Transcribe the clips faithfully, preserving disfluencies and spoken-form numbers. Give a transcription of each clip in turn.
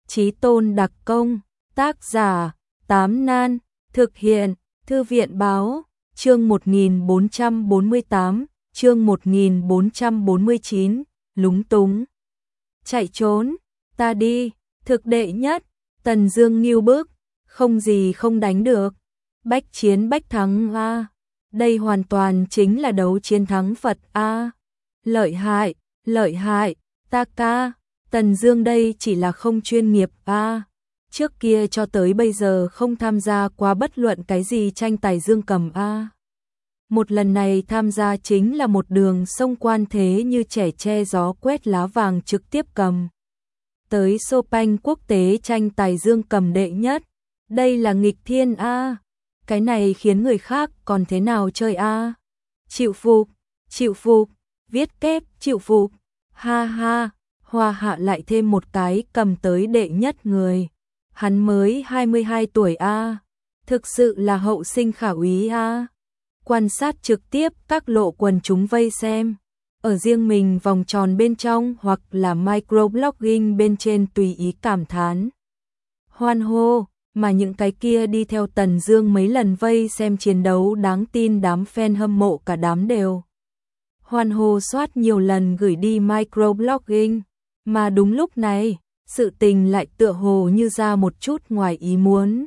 Chí tôn đặc công, tác giả, Tám Nan, thực hiện, Thư viện báo, chương một nghìn bốn trăm bốn mươi tám, chương một nghìn bốn trăm bốn mươi chín, lúng túng. Chạy trốn, ta đi, thực đệ nhất, Tần Dương nghiêu bức, không gì không đánh được. Bách chiến bách thắng a. Đây hoàn toàn chính là đấu chiến thắng Phật a. Lợi hại, lợi hại, ta ca, Tần Dương đây chỉ là không chuyên nghiệp a. Trước kia cho tới bây giờ không tham gia qua bất luận cái gì tranh tài dương cầm a. Một lần này tham gia chính là một đường sông quan thế như trẻ che gió quét lá vàng trực tiếp cầm. Tới Chopin quốc tế tranh tài dương cầm đệ nhất, đây là nghịch thiên a. Cái này khiến người khác còn thế nào chơi a? Chịu phục, chịu phục, viết kép chịu phục. Ha ha, Hoa Hạ lại thêm một cái cầm tới đệ nhất người. Hắn mới hai mươi hai tuổi a, thực sự là hậu sinh khả úy a. Quan sát trực tiếp các lộ quần chúng vây xem, ở riêng mình vòng tròn bên trong hoặc là microblogging bên trên tùy ý cảm thán. Hoan hô, mà những cái kia đi theo Tần Dương mấy lần vây xem chiến đấu đáng tin đám fan hâm mộ cả đám đều. Hoan hô soát nhiều lần gửi đi microblogging, mà đúng lúc này, sự tình lại tựa hồ như ra một chút ngoài ý muốn.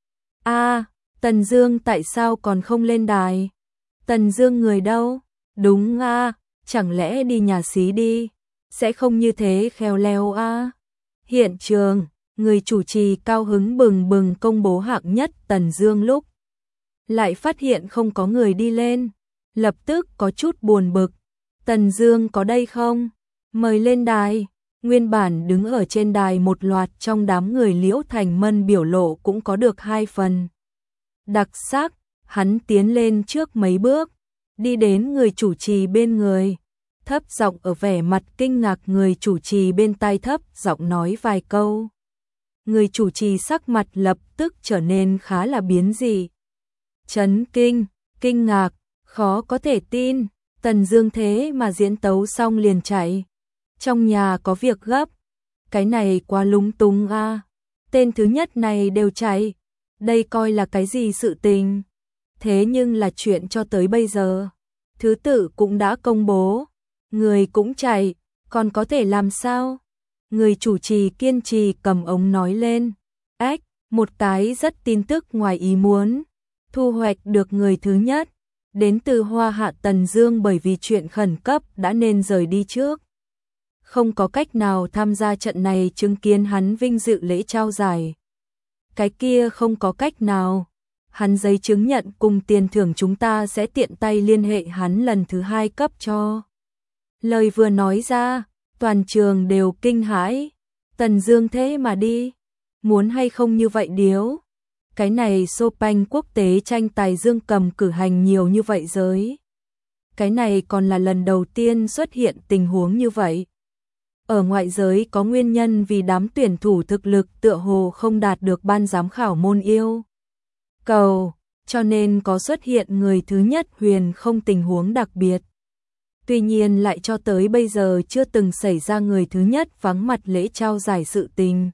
A, à, Tần Dương tại sao còn không lên đài? Tần Dương người đâu? Đúng a, à, chẳng lẽ đi nhà xí đi? Sẽ không như thế khéo léo a. À. Hiện trường, người chủ trì cao hứng bừng bừng công bố hạng nhất Tần Dương lúc lại phát hiện không có người đi lên, lập tức có chút buồn bực. Tần Dương có đây không? Mời lên đài. Nguyên bản đứng ở trên đài một loạt trong đám người Liễu Thành Mân biểu lộ cũng có được hai phần đặc sắc, hắn tiến lên trước mấy bước, đi đến người chủ trì bên người, thấp giọng ở vẻ mặt kinh ngạc người chủ trì bên tai thấp giọng nói vài câu. Người chủ trì sắc mặt lập tức trở nên khá là biến dị. Chấn kinh, kinh ngạc, khó có thể tin, Tần Dương thế mà diễn tấu xong liền chạy. Trong nhà có việc gấp, cái này quá lúng túng a. À. Tên thứ nhất này đều chạy, đây coi là cái gì sự tình? Thế nhưng là chuyện cho tới bây giờ, thứ tự cũng đã công bố, người cũng chạy, còn có thể làm sao? Người chủ trì kiên trì cầm ống nói lên, ách, một cái rất tin tức ngoài ý muốn, thu hoạch được người thứ nhất, đến từ Hoa Hạ Tần Dương bởi vì chuyện khẩn cấp đã nên rời đi trước. Không có cách nào tham gia trận này chứng kiến hắn vinh dự lễ trao giải. Cái kia không có cách nào. Hắn giấy chứng nhận cùng tiền thưởng chúng ta sẽ tiện tay liên hệ hắn lần thứ hai cấp cho. Lời vừa nói ra, toàn trường đều kinh hãi. Tần Dương thế mà đi. Muốn hay không như vậy điếu. Cái này Chopin quốc tế tranh tài dương cầm cử hành nhiều như vậy giới. Cái này còn là lần đầu tiên xuất hiện tình huống như vậy. Ở ngoại giới có nguyên nhân vì đám tuyển thủ thực lực tựa hồ không đạt được ban giám khảo môn yêu cầu, cho nên có xuất hiện người thứ nhất huyền không tình huống đặc biệt. Tuy nhiên lại cho tới bây giờ chưa từng xảy ra người thứ nhất vắng mặt lễ trao giải sự tình.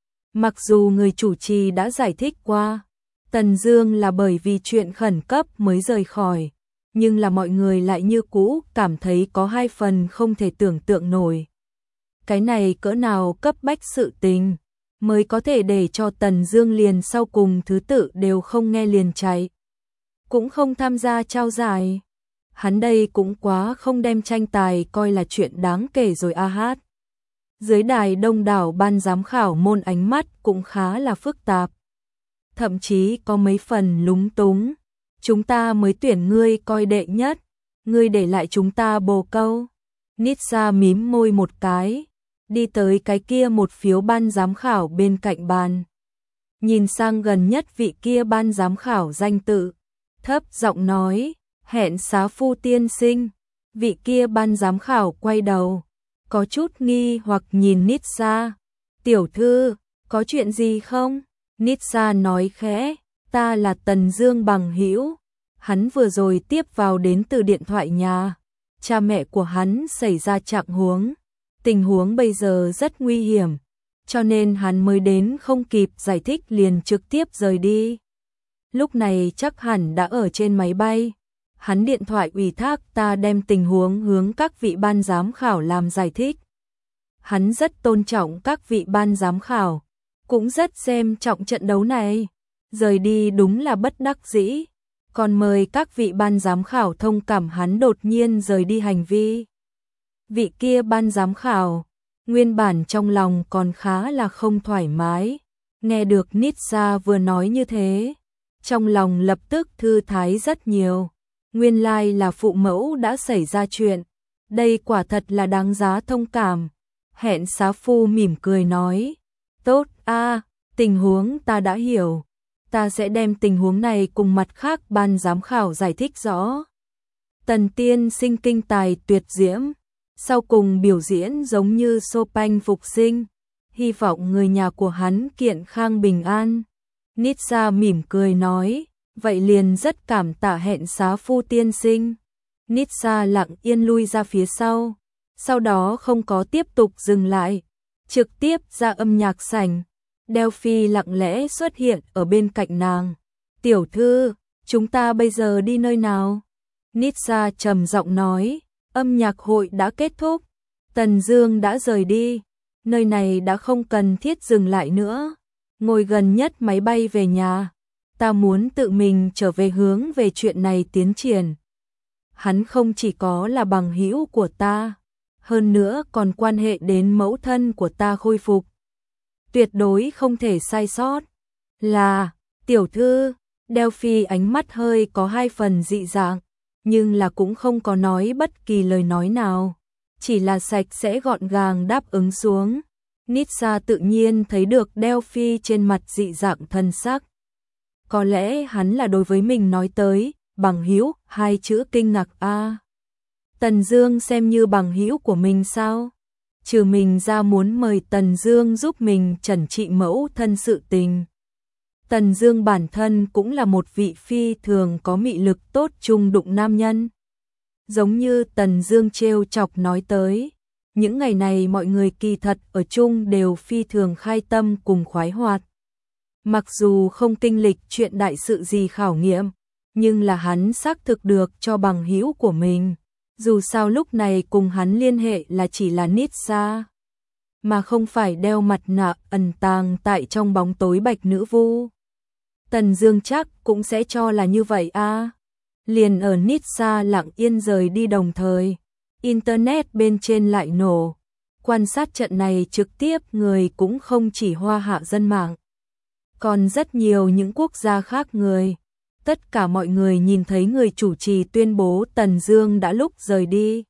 Mặc dù người chủ trì đã giải thích qua, Tần Dương là bởi vì chuyện khẩn cấp mới rời khỏi, nhưng là mọi người lại như cũ cảm thấy có hai phần không thể tưởng tượng nổi. Cái này cỡ nào cấp bách sự tình, mới có thể để cho Tần Dương liền sau cùng thứ tự đều không nghe liền chạy. Cũng không tham gia trao giải. Hắn đây cũng quá không đem tranh tài coi là chuyện đáng kể rồi a hát. Dưới đài đông đảo ban giám khảo môn ánh mắt cũng khá là phức tạp. Thậm chí có mấy phần lúng túng. Chúng ta mới tuyển ngươi coi đệ nhất, ngươi để lại chúng ta bồ câu. Nitsa mím môi một cái, đi tới cái kia một phiếu ban giám khảo bên cạnh bàn. Nhìn sang gần nhất vị kia ban giám khảo danh tự, thấp giọng nói, hẹn xá phu tiên sinh. Vị kia ban giám khảo quay đầu, có chút nghi hoặc nhìn Nitsa. Tiểu thư, có chuyện gì không? Nitsa nói khẽ, ta là Tần Dương bằng hữu. Hắn vừa rồi tiếp vào đến từ điện thoại nhà. Cha mẹ của hắn xảy ra trạng huống. Tình huống bây giờ rất nguy hiểm. cho nên hắn mới đến không kịp giải thích liền trực tiếp rời đi. Lúc này chắc hẳn đã ở trên máy bay. Hắn điện thoại ủy thác ta đem tình huống hướng các vị ban giám khảo làm giải thích. Hắn rất tôn trọng các vị ban giám khảo, cũng rất xem trọng trận đấu này. Rời đi đúng là bất đắc dĩ, còn mời các vị ban giám khảo thông cảm hắn đột nhiên rời đi hành vi. Vị kia ban giám khảo, nguyên bản trong lòng còn khá là không thoải mái, nghe được Nitsa vừa nói như thế, trong lòng lập tức thư thái rất nhiều. Nguyên lai là phụ mẫu đã xảy ra chuyện, đây quả thật là đáng giá thông cảm. Hẹn Xá Phu mỉm cười nói, tốt a, tình huống ta đã hiểu, ta sẽ đem tình huống này cùng mặt khác ban giám khảo giải thích rõ. Tần tiên sinh kinh tài tuyệt diễm, sau cùng biểu diễn giống như Chopin phục sinh, hy vọng người nhà của hắn kiện khang bình an. Nitsa mỉm cười nói, vậy liền rất cảm tạ Hẹn Xá Phu tiên sinh. Nitsa lặng yên lui ra phía sau, sau đó không có tiếp tục dừng lại, trực tiếp ra âm nhạc sảnh. Delphi lặng lẽ xuất hiện ở bên cạnh nàng. Tiểu thư, chúng ta bây giờ đi nơi nào? Nitsa trầm giọng nói, âm nhạc hội đã kết thúc, Tần Dương đã rời đi, nơi này đã không cần thiết dừng lại nữa. Ngồi gần nhất máy bay về nhà, ta muốn tự mình trở về hướng về chuyện này tiến triển. Hắn không chỉ có là bằng hữu của ta, hơn nữa còn quan hệ đến mẫu thân của ta khôi phục. Tuyệt đối không thể sai sót. Là, tiểu thư, Delphi ánh mắt hơi có hai phần dị dạng, nhưng là cũng không có nói bất kỳ lời nói nào, chỉ là sạch sẽ gọn gàng đáp ứng xuống. Nitsa tự nhiên thấy được Delphi trên mặt dị dạng thân sắc. Có lẽ hắn là đối với mình nói tới, bằng hữu, hai chữ kinh ngạc a. À. Tần Dương xem như bằng hữu của mình sao? Trừ mình ra muốn mời Tần Dương giúp mình trần trị mẫu thân sự tình. Tần Dương bản thân cũng là một vị phi thường có mị lực tốt trung đụng nam nhân. Giống như Tần Dương trêu chọc nói tới, những ngày này mọi người kỳ thật ở chung đều phi thường khai tâm cùng khoái hoạt. Mặc dù không kinh lịch chuyện đại sự gì khảo nghiệm, nhưng là hắn xác thực được cho bằng hữu của mình. Dù sao lúc này cùng hắn liên hệ là chỉ là Nitsa, mà không phải đeo mặt nạ ẩn tàng tại trong bóng tối bạch nữ vu. Tần Dương chắc cũng sẽ cho là như vậy a. À. Liền ở Nitsa lặng yên rời đi đồng thời, internet bên trên lại nổ. Quan sát trận này trực tiếp người cũng không chỉ Hoa Hạ dân mạng, còn rất nhiều những quốc gia khác người. Tất cả mọi người nhìn thấy người chủ trì tuyên bố Tần Dương đã lúc rời đi,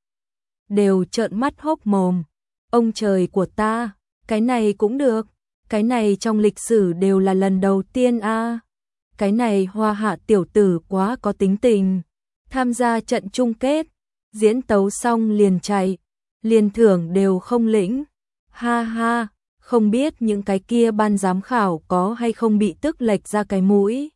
đều trợn mắt hốc mồm. Ông trời của ta, cái này cũng được, cái này trong lịch sử đều là lần đầu tiên a. À. Cái này Hoa Hạ tiểu tử quá có tính tình, tham gia trận chung kết, diễn tấu xong liền chạy, liền thưởng đều không lĩnh. Ha ha, không biết những cái kia ban giám khảo có hay không bị tức lệch ra cái mũi.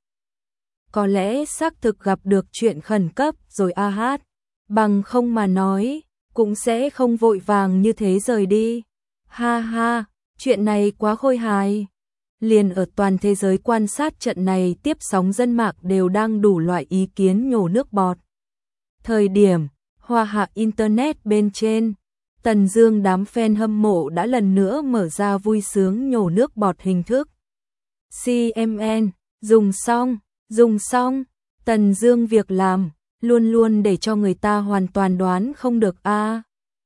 Có lẽ xác thực gặp được chuyện khẩn cấp rồi a hát, bằng không mà nói, cũng sẽ không vội vàng như thế rời đi. Ha ha, chuyện này quá khôi hài. Liền ở toàn thế giới quan sát trận này tiếp sóng dân mạng đều đang đủ loại ý kiến nhổ nước bọt. Thời điểm, Hoa Hạ Internet bên trên, Tần Dương đám fan hâm mộ đã lần nữa mở ra vui sướng nhổ nước bọt hình thức. xê em en, dùng xong. Dùng xong, Tần Dương việc làm, luôn luôn để cho người ta hoàn toàn đoán không được a. À.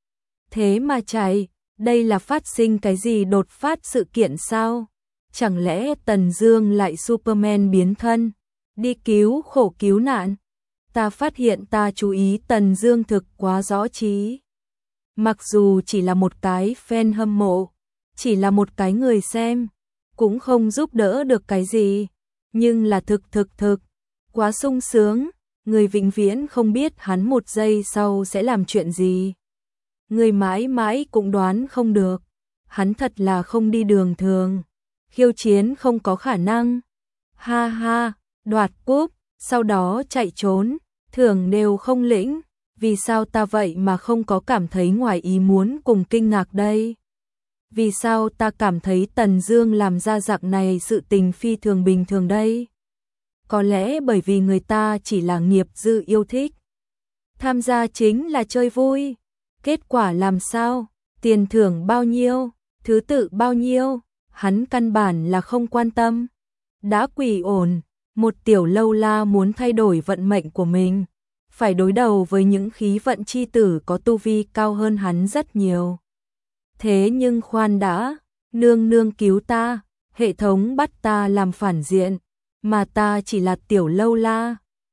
Thế mà chạy, đây là phát sinh cái gì đột phát sự kiện sao? Chẳng lẽ Tần Dương lại Superman biến thân, đi cứu khổ cứu nạn? Ta phát hiện ta chú ý Tần Dương thực quá rõ trí. Mặc dù chỉ là một cái fan hâm mộ, chỉ là một cái người xem, cũng không giúp đỡ được cái gì. Nhưng là thực thực thực, quá sung sướng, người vĩnh viễn không biết hắn một giây sau sẽ làm chuyện gì. Người mãi mãi cũng đoán không được, hắn thật là không đi đường thường, khiêu chiến không có khả năng. Ha ha, đoạt cúp, sau đó chạy trốn, thưởng đều không lĩnh, vì sao ta vậy mà không có cảm thấy ngoài ý muốn cùng kinh ngạc đây? Vì sao ta cảm thấy Tần Dương làm ra dạng này sự tình phi thường bình thường đây? Có lẽ bởi vì người ta chỉ là nghiệp dư yêu thích. Tham gia chính là chơi vui. Kết quả làm sao? Tiền thưởng bao nhiêu? Thứ tự bao nhiêu? Hắn căn bản là không quan tâm. Đã quỷ ổn, một tiểu lâu la muốn thay đổi vận mệnh của mình, phải đối đầu với những khí vận chi tử có tu vi cao hơn hắn rất nhiều. Thế nhưng khoan đã, nương nương cứu ta, hệ thống bắt ta làm phản diện, mà ta chỉ là tiểu lâu la.